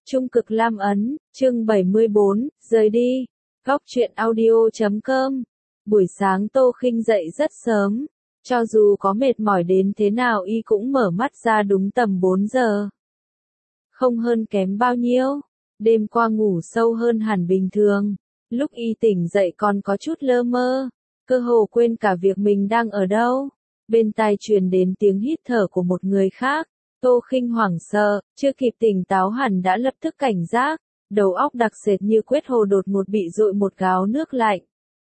Trung cực Lam Ấn, chương 74, rời đi. Góc truyện audio.com. Buổi sáng Tô Khinh dậy rất sớm, cho dù có mệt mỏi đến thế nào y cũng mở mắt ra đúng tầm 4 giờ. Không hơn kém bao nhiêu, đêm qua ngủ sâu hơn hẳn bình thường, lúc y tỉnh dậy còn có chút lơ mơ, cơ hồ quên cả việc mình đang ở đâu. Bên tai truyền đến tiếng hít thở của một người khác. Tô Khinh hoảng sợ, chưa kịp tỉnh táo hẳn đã lập tức cảnh giác, đầu óc đặc sệt như quyết hồ đột ngột bị dội một gáo nước lạnh.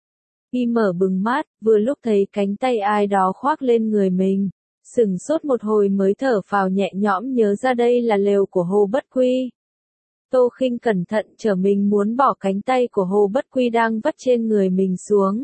Y mở bừng mắt, vừa lúc thấy cánh tay ai đó khoác lên người mình, sửng sốt một hồi mới thở phào nhẹ nhõm nhớ ra đây là lều của Hồ Bất Quy. Tô Khinh cẩn thận trở mình muốn bỏ cánh tay của Hồ Bất Quy đang vắt trên người mình xuống.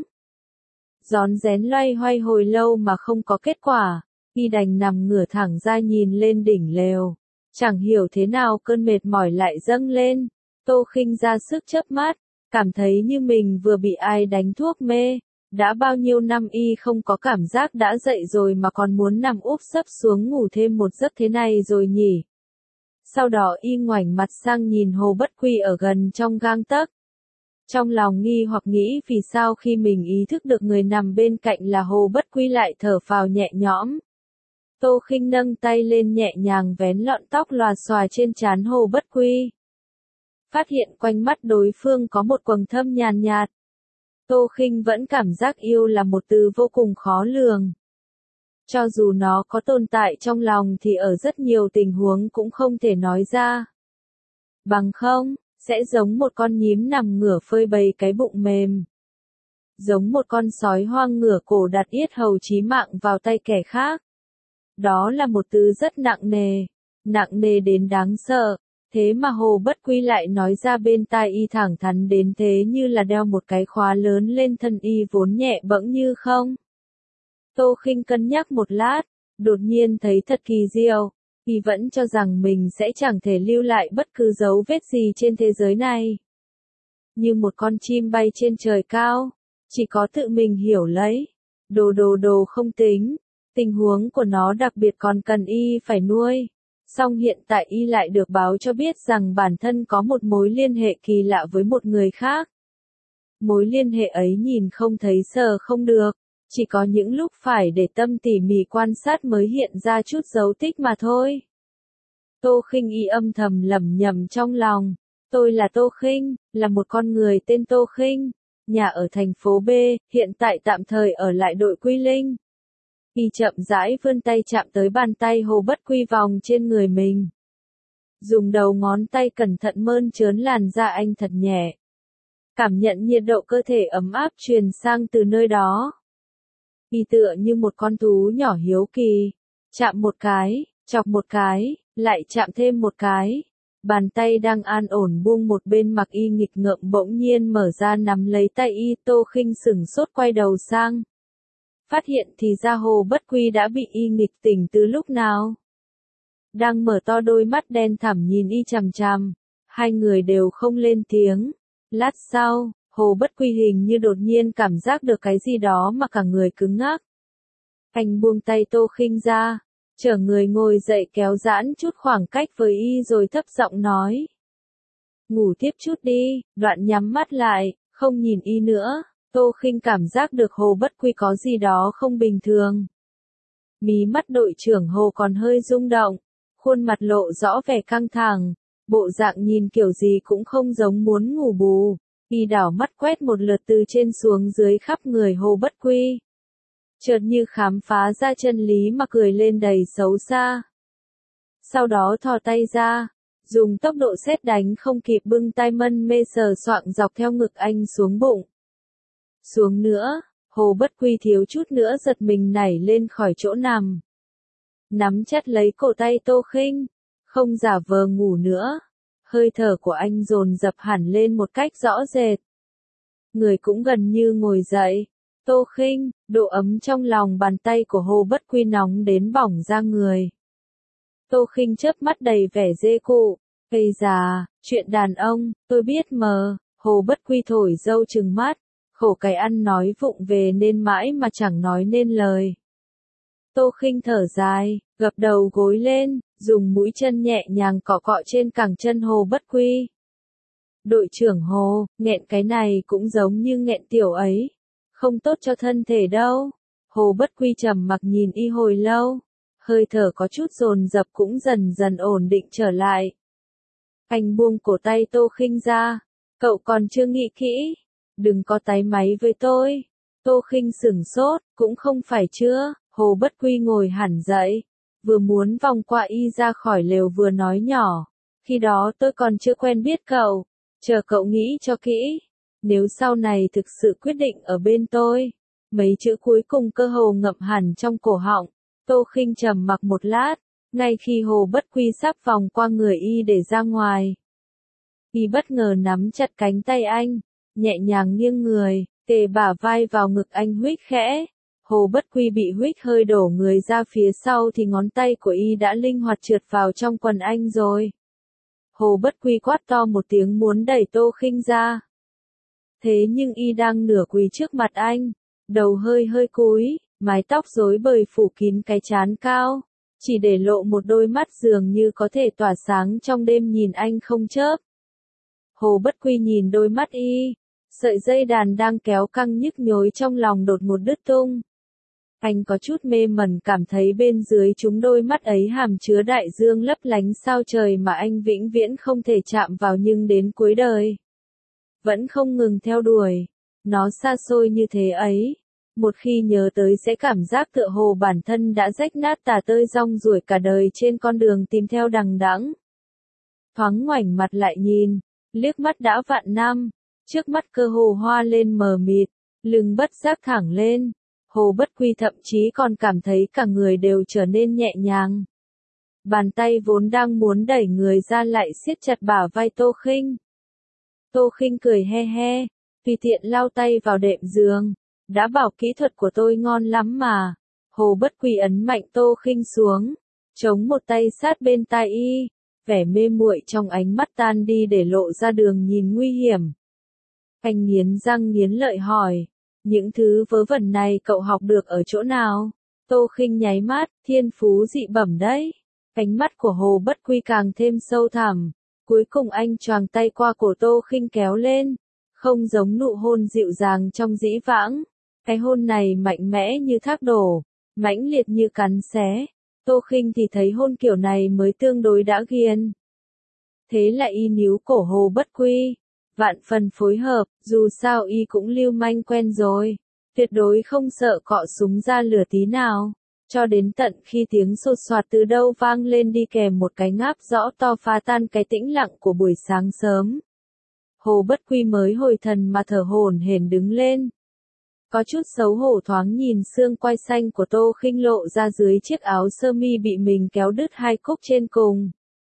Rón rén loay hoay hồi lâu mà không có kết quả. Y đành nằm ngửa thẳng ra nhìn lên đỉnh lều. Chẳng hiểu thế nào cơn mệt mỏi lại dâng lên. Tô Khinh ra sức chớp mắt, cảm thấy như mình vừa bị ai đánh thuốc mê. Đã bao nhiêu năm y không có cảm giác đã dậy rồi mà còn muốn nằm úp sấp xuống ngủ thêm một giấc thế này rồi nhỉ. Sau đó y ngoảnh mặt sang nhìn Hồ Bất Quy ở gần trong gang tấc. Trong lòng nghi hoặc nghĩ vì sao khi mình ý thức được người nằm bên cạnh là Hồ Bất Quy lại thở phào nhẹ nhõm. Tô Khinh nâng tay lên nhẹ nhàng vén lọn tóc lòa xòa trên trán Hồ Bất Quy. Phát hiện quanh mắt đối phương có một quầng thâm nhàn nhạt. Tô Khinh vẫn cảm giác yêu là một từ vô cùng khó lường. Cho dù nó có tồn tại trong lòng thì ở rất nhiều tình huống cũng không thể nói ra. Bằng không, sẽ giống một con nhím nằm ngửa phơi bày cái bụng mềm. Giống một con sói hoang ngửa cổ đặt yết hầu chí mạng vào tay kẻ khác. Đó là một từ rất nặng nề đến đáng sợ, thế mà Hồ Bất Quy lại nói ra bên tai y thẳng thắn đến thế như là đeo một cái khóa lớn lên thân y vốn nhẹ bẫng như không. Tô Khinh cân nhắc một lát, đột nhiên thấy thật kỳ diệu, y vẫn cho rằng mình sẽ chẳng thể lưu lại bất cứ dấu vết gì trên thế giới này. Như một con chim bay trên trời cao, chỉ có tự mình hiểu lấy, đồ không tính. Tình huống của nó đặc biệt còn cần y phải nuôi. Song hiện tại y lại được báo cho biết rằng bản thân có một mối liên hệ kỳ lạ với một người khác. Mối liên hệ ấy nhìn không thấy sờ không được, chỉ có những lúc phải để tâm tỉ mỉ quan sát mới hiện ra chút dấu tích mà thôi. Tô Khinh y âm thầm lẩm nhẩm trong lòng. Tôi là Tô Khinh, là một con người tên Tô Khinh, nhà ở thành phố B, hiện tại tạm thời ở lại đội Quy Linh. Y chậm rãi vươn tay chạm tới bàn tay Hồ Bất Quy vòng trên người mình. Dùng đầu ngón tay cẩn thận mơn trớn làn da anh thật nhẹ. Cảm nhận nhiệt độ cơ thể ấm áp truyền sang từ nơi đó. Y tựa như một con thú nhỏ hiếu kỳ. Chạm một cái, chọc một cái, lại chạm thêm một cái. Bàn tay đang an ổn buông một bên mặc y nghịch ngợm bỗng nhiên mở ra nắm lấy tay y. Tô Khinh sửng sốt quay đầu sang. Phát hiện thì ra Hồ Bất Quy đã bị y nghịch tỉnh từ lúc nào. Đang mở to đôi mắt đen thẳm nhìn y chằm chằm. Hai người đều không lên tiếng. Lát sau, Hồ Bất Quy hình như đột nhiên cảm giác được cái gì đó mà cả người cứng ngắc. Anh buông tay Tô Khinh ra, chở người ngồi dậy kéo giãn chút khoảng cách với y rồi thấp giọng nói. Ngủ tiếp chút đi, đoạn nhắm mắt lại, không nhìn y nữa. Tô Khinh cảm giác được Hồ Bất Quy có gì đó không bình thường. Mí mắt đội trưởng Hồ còn hơi rung động, khuôn mặt lộ rõ vẻ căng thẳng, bộ dạng nhìn kiểu gì cũng không giống muốn ngủ bù. Y đảo mắt quét một lượt từ trên xuống dưới khắp người Hồ Bất Quy. Chợt như khám phá ra chân lý mà cười lên đầy xấu xa. Sau đó thò tay ra, dùng tốc độ sét đánh không kịp bưng tay mân mê sờ soạng dọc theo ngực anh xuống bụng. Xuống nữa, Hồ Bất Quy thiếu chút nữa giật mình nảy lên khỏi chỗ nằm. Nắm chặt lấy cổ tay Tô Khinh, không giả vờ ngủ nữa. Hơi thở của anh dồn dập hẳn lên một cách rõ rệt. Người cũng gần như ngồi dậy. Tô Khinh, độ ấm trong lòng bàn tay của Hồ Bất Quy nóng đến bỏng ra người. Tô Khinh chớp mắt đầy vẻ dê cụ. Ây già, chuyện đàn ông, tôi biết mờ. Hồ Bất Quy thổi dâu trừng mắt. Khổ cái ăn nói vụng về nên mãi mà chẳng nói nên lời. Tô Khinh thở dài, gập đầu gối lên, dùng mũi chân nhẹ nhàng cọ cọ trên cẳng chân Hồ Bất Quy. Đội trưởng Hồ, nghẹn cái này cũng giống như nghẹn tiểu ấy. Không tốt cho thân thể đâu. Hồ Bất Quy trầm mặc nhìn y hồi lâu. Hơi thở có chút dồn dập cũng dần dần ổn định trở lại. Anh buông cổ tay Tô Khinh ra. Cậu còn chưa nghĩ kỹ. Đừng có táy máy với tôi. Tô Khinh sửng sốt, cũng không phải chưa. Hồ Bất Quy ngồi hẳn dậy. Vừa muốn vòng qua y ra khỏi lều vừa nói nhỏ. Khi đó tôi còn chưa quen biết cậu. Chờ cậu nghĩ cho kỹ. Nếu sau này thực sự quyết định ở bên tôi. Mấy chữ cuối cùng cơ hồ ngậm hẳn trong cổ họng. Tô Khinh trầm mặc một lát. Ngay khi Hồ Bất Quy sắp vòng qua người y để ra ngoài. Y bất ngờ nắm chặt cánh tay anh. Nhẹ nhàng nghiêng người, kề bả vai vào ngực anh huých khẽ. Hồ Bất Quy bị huých hơi đổ người ra phía sau thì ngón tay của y đã linh hoạt trượt vào trong quần anh rồi. Hồ Bất Quy quát to một tiếng muốn đẩy Tô Khinh ra. Thế nhưng y đang nửa quỳ trước mặt anh, đầu hơi hơi cúi, mái tóc rối bời phủ kín cái trán cao, chỉ để lộ một đôi mắt dường như có thể tỏa sáng trong đêm nhìn anh không chớp. Hồ Bất Quy nhìn đôi mắt y, sợi dây đàn đang kéo căng nhức nhối trong lòng đột ngột đứt tung. Anh có chút mê mẩn cảm thấy bên dưới chúng đôi mắt ấy hàm chứa đại dương lấp lánh sao trời mà anh vĩnh viễn không thể chạm vào nhưng đến cuối đời vẫn không ngừng theo đuổi. Nó xa xôi như thế ấy. Một khi nhớ tới sẽ cảm giác tựa hồ bản thân đã rách nát tả tơi rong ruổi cả đời trên con đường tìm theo đằng đẵng. Thoáng ngoảnh mặt lại nhìn, liếc mắt đã vạn năm, trước mắt cơ hồ hoa lên mờ mịt, lưng bất giác thẳng lên. Hồ Bất Quy thậm chí còn cảm thấy cả người đều trở nên nhẹ nhàng. Bàn tay vốn đang muốn đẩy người ra lại siết chặt bả vai Tô Khinh. Tô Khinh cười he he, tùy tiện lau tay vào đệm giường. Đã bảo kỹ thuật của tôi ngon lắm mà. Hồ Bất Quy ấn mạnh Tô Khinh xuống, chống một tay sát bên tai y, vẻ mê muội trong ánh mắt tan đi để lộ ra đường nhìn nguy hiểm. Anh nghiến răng nghiến lợi hỏi, những thứ vớ vẩn này cậu học được ở chỗ nào? Tô Khinh nháy mắt, thiên phú dị bẩm đấy. Ánh mắt của Hồ Bất Quy càng thêm sâu thẳm. Cuối cùng anh choàng tay qua cổ Tô Khinh kéo lên, không giống nụ hôn dịu dàng trong dĩ vãng. Cái hôn này mạnh mẽ như thác đổ, mãnh liệt như cắn xé. Tô Khinh thì thấy hôn kiểu này mới tương đối đã ghiền. Thế lại y níu cổ Hồ Bất Quy, vạn phần phối hợp, dù sao y cũng lưu manh quen rồi, tuyệt đối không sợ cọ súng ra lửa tí nào. Cho đến tận khi tiếng sột soạt từ đâu vang lên đi kèm một cái ngáp rõ to phá tan cái tĩnh lặng của buổi sáng sớm. Hồ Bất Quy mới hồi thần mà thở hổn hển đứng lên. Có chút xấu hổ thoáng nhìn xương quai xanh của Tô Khinh lộ ra dưới chiếc áo sơ mi bị mình kéo đứt hai cúc trên cùng.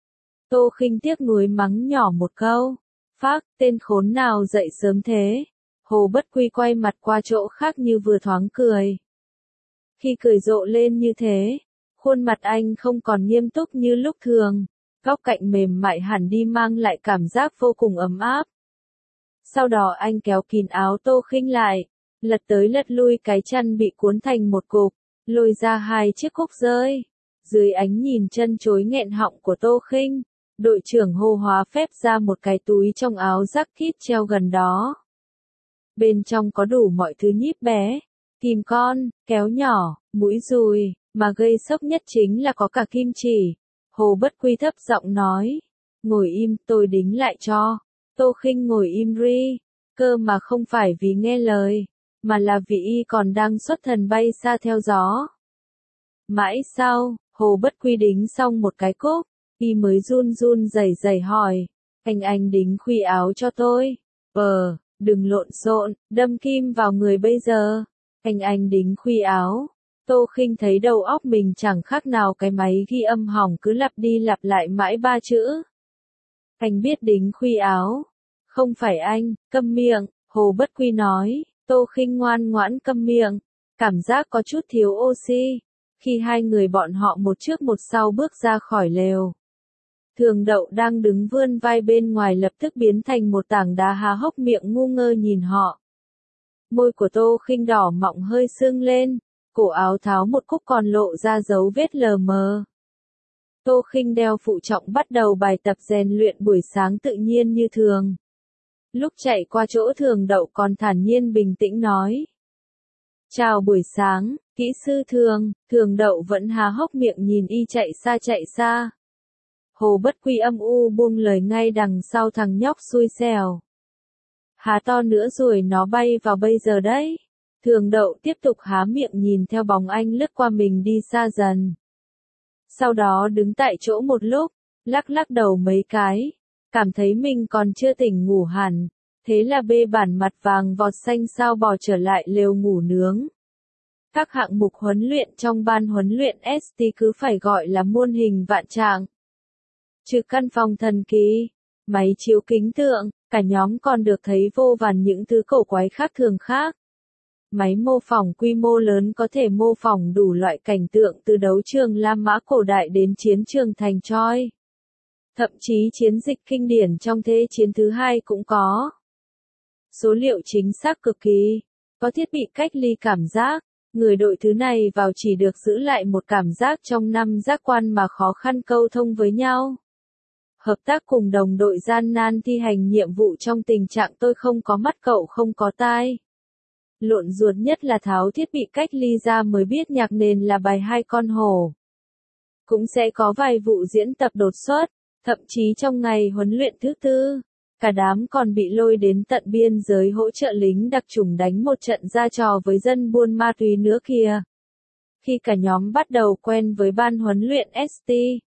Tô Khinh tiếc nuối mắng nhỏ một câu. Phác, tên khốn nào dậy sớm thế. Hồ Bất Quy quay mặt qua chỗ khác như vừa thoáng cười. Khi cười rộ lên như thế, khuôn mặt anh không còn nghiêm túc như lúc thường. Góc cạnh mềm mại hẳn đi mang lại cảm giác vô cùng ấm áp. Sau đó anh kéo kín áo Tô Khinh lại, lật tới lật lui cái chăn bị cuốn thành một cục, lôi ra hai chiếc cúc rơi. Dưới ánh nhìn chân chối nghẹn họng của Tô Khinh, đội trưởng Hồ hóa phép ra một cái túi trong áo jacket treo gần đó. Bên trong có đủ mọi thứ nhíp bé, kìm con, kéo nhỏ, mũi dùi, mà gây sốc nhất chính là có cả kim chỉ. Hồ Bất Quy thấp giọng nói, ngồi im, tôi đính lại cho. Tô Khinh ngồi im ri, cơ mà không phải vì nghe lời, mà là vì y còn đang xuất thần bay xa theo gió. Mãi sau, Hồ Bất Quy đính xong một cái cúc, y mới run run rẩy rẩy hỏi, anh đính khuy áo cho tôi. Đừng lộn xộn, đâm kim vào người bây giờ. Anh đính khuy áo. Tô Khinh thấy đầu óc mình chẳng khác nào cái máy ghi âm hỏng cứ lặp đi lặp lại mãi ba chữ. Anh biết đính khuy áo. Không phải anh, câm miệng, Hồ Bất Quy nói. Tô Khinh ngoan ngoãn câm miệng, cảm giác có chút thiếu oxy. Khi hai người bọn họ một trước một sau bước ra khỏi lều. Thường Đậu đang đứng vươn vai bên ngoài lập tức biến thành một tảng đá há hốc miệng ngu ngơ nhìn họ. Môi của Tô Khinh đỏ mọng hơi sưng lên, cổ áo tháo một cúc còn lộ ra dấu vết lờ mờ. Tô Khinh đeo phụ trọng bắt đầu bài tập rèn luyện buổi sáng tự nhiên như thường. Lúc chạy qua chỗ Thường Đậu còn thản nhiên bình tĩnh nói. Chào buổi sáng, kỹ sư Thường. Thường Đậu vẫn há hốc miệng nhìn y chạy xa. Hồ Bất Quy âm u buông lời ngay đằng sau thằng nhóc xui xẻo. Há to nữa rồi nó bay vào bây giờ đấy. Thường Đậu tiếp tục há miệng nhìn theo bóng anh lướt qua mình đi xa dần. Sau đó đứng tại chỗ một lúc, lắc đầu mấy cái, cảm thấy mình còn chưa tỉnh ngủ hẳn, thế là bê bản mặt vàng vọt xanh sao bò trở lại lều ngủ nướng. Các hạng mục huấn luyện trong ban huấn luyện ST cứ phải gọi là muôn hình vạn trạng. Trừ căn phòng thần kỳ, máy chiếu kính tượng, cả nhóm còn được thấy vô vàn những thứ cổ quái khác thường khác. Máy mô phỏng quy mô lớn có thể mô phỏng đủ loại cảnh tượng từ đấu trường La Mã cổ đại đến chiến trường thành Troy. Thậm chí chiến dịch kinh điển trong Thế chiến thứ hai cũng có. Số liệu chính xác cực kỳ, có thiết bị cách ly cảm giác, người đội thứ này vào chỉ được giữ lại một cảm giác trong 5 giác quan mà khó khăn câu thông với nhau. Hợp tác cùng đồng đội gian nan thi hành nhiệm vụ trong tình trạng tôi không có mắt cậu không có tai. Lộn ruột nhất là tháo thiết bị cách ly ra mới biết nhạc nền là bài Hai con hổ. Cũng sẽ có vài vụ diễn tập đột xuất, thậm chí trong ngày huấn luyện thứ tư, cả đám còn bị lôi đến tận biên giới hỗ trợ lính đặc chủng đánh một trận ra trò với dân buôn ma túy nữa kìa. Khi cả nhóm bắt đầu quen với ban huấn luyện ST,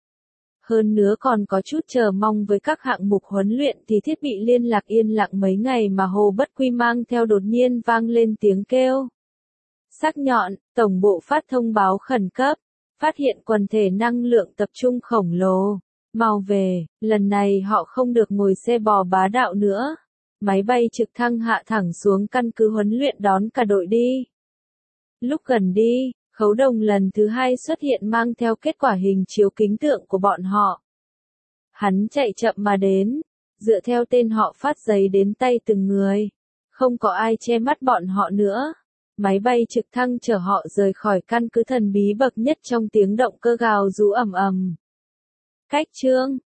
hơn nữa còn có chút chờ mong với các hạng mục huấn luyện thì thiết bị liên lạc yên lặng mấy ngày mà Hồ Bất Quy mang theo đột nhiên vang lên tiếng kêu. Sắc nhọn, tổng bộ phát thông báo khẩn cấp, phát hiện quần thể năng lượng tập trung khổng lồ. Mau về, lần này họ không được ngồi xe bò bá đạo nữa. Máy bay trực thăng hạ thẳng xuống căn cứ huấn luyện đón cả đội đi. Lúc gần đi, Khấu Đồng lần thứ hai xuất hiện mang theo kết quả hình chiếu kính tượng của bọn họ. Hắn chạy chậm mà đến, dựa theo tên họ phát giấy đến tay từng người. Không có ai che mắt bọn họ nữa. Máy bay trực thăng chở họ rời khỏi căn cứ thần bí bậc nhất trong tiếng động cơ gào rú ầm ầm. Cách chương